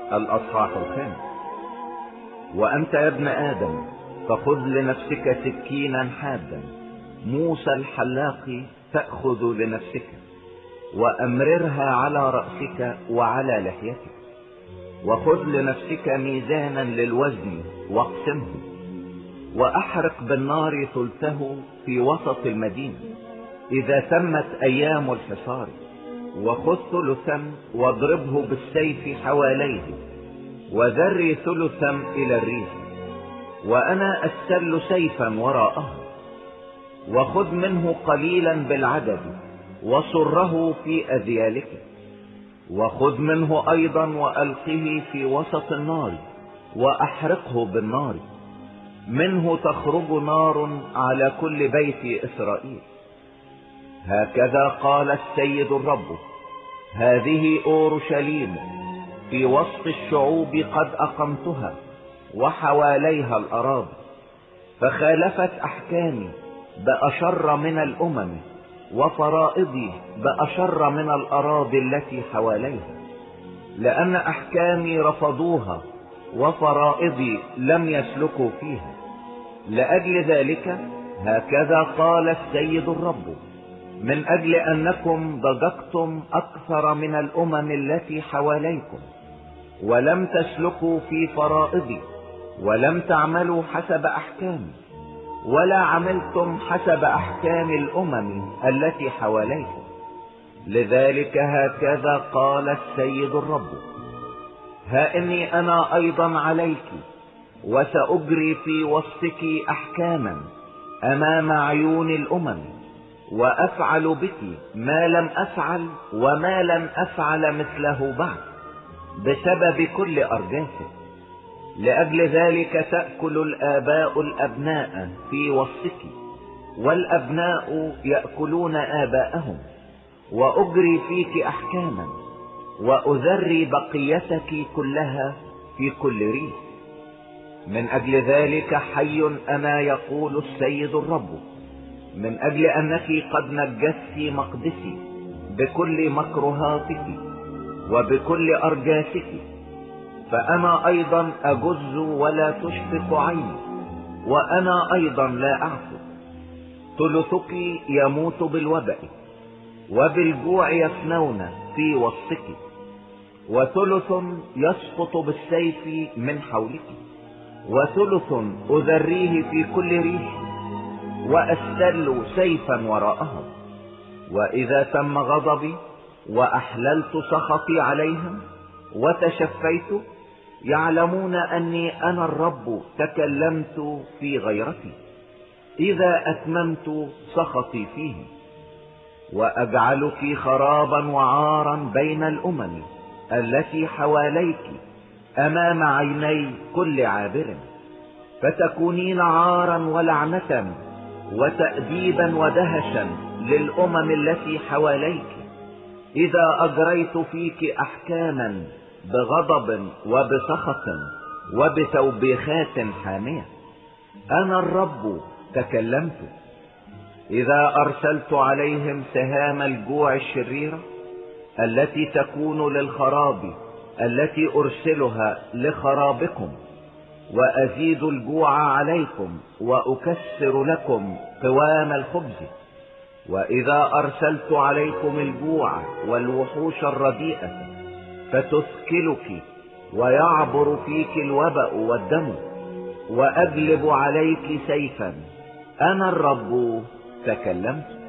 الأصحاح 5. وأنت يا ابن آدم فخذ لنفسك سكينا حادا موسى الحلاق تأخذ لنفسك، وأمررها على رأسك وعلى لحيتك، وخذ لنفسك ميزانا للوزن واقسمه، وأحرق بالنار ثلثه في وسط المدينة إذا تمت أيام الحصار، وخذ ثلثا واضربه بالسيف حواليه، وذري ثلثا إلى الريح، وأنا أستل سيفا وراءه، وخذ منه قليلا بالعدد وصره في أذيالك، وخذ منه أيضا وألقه في وسط النار وأحرقه بالنار، منه تخرج نار على كل بيت إسرائيل. هكذا قال السيد الرب: هذه أورشليم في وسط الشعوب قد أقمتها وحواليها الأراضي، فخالفت أحكامي بأشر من الأمم، وفرائضي بأشر من الأراضي التي حواليها، لأن أحكامي رفضوها وفرائضي لم يسلكوا فيها. لأجل ذلك هكذا قال السيد الرب: من أجل أنكم ضجقتم أكثر من الأمم التي حواليكم، ولم تسلكوا في فرائضي، ولم تعملوا حسب أحكامي، ولا عملتم حسب أحكام الأمم التي حواليكم، لذلك هكذا قال السيد الرب: ها إني أنا أيضا عليك، وسأجري في وسطك أحكاما أمام عيون الأمم، وأفعل بك ما لم أفعل وما لن أفعل مثله بعد بسبب كل أرجاسك. لأجل ذلك تأكل الآباء الأبناء في وسطك، والأبناء يأكلون آباءهم، وأجري فيك أحكاما، وأذري بقيتك كلها في كل ريح. من أجل ذلك حي أنا يقول السيد الرب: من أجل أنك قد نجست مقدسي بكل مكروهاتك وبكل أرجاسك، فأنا أيضا أجز ولا تشفق عيني، وأنا أيضا لا أعفو. ثلثك يموت بالوباء، وبالجوع يفنون في وسطك، وثلث يسقط بالسيف من حولك، وثلث أذريه في كل ريح، وأستل سيفا وراءهم. وإذا تم غضبي وأحللت سخطي عليهم وتشفيت، يعلمون أني أنا الرب تكلمت في غيرتي إذا أتممت سخطي فيه، وأجعلك خرابا وعارا بين الأمم التي حواليك أمام عيني كل عابر، فتكونين عارا ولعنة وتأديبا ودهشا للأمم التي حواليك، إذا أجريت فيك أحكاما بغضب وبسخط وبتوبيخات حامية. أنا الرب تكلمت. إذا أرسلت عليهم سهام الجوع الشريرة التي تكون للخراب التي أرسلها لخرابكم، وأزيد الجوع عليكم وأكسر لكم قوام الخبز، وإذا أرسلت عليكم الجوع والوحوش الرديئة فتثكلك ويعبر فيك الوباء والدم، وأجلب عليك سيفا، أنا الرب تكلمت.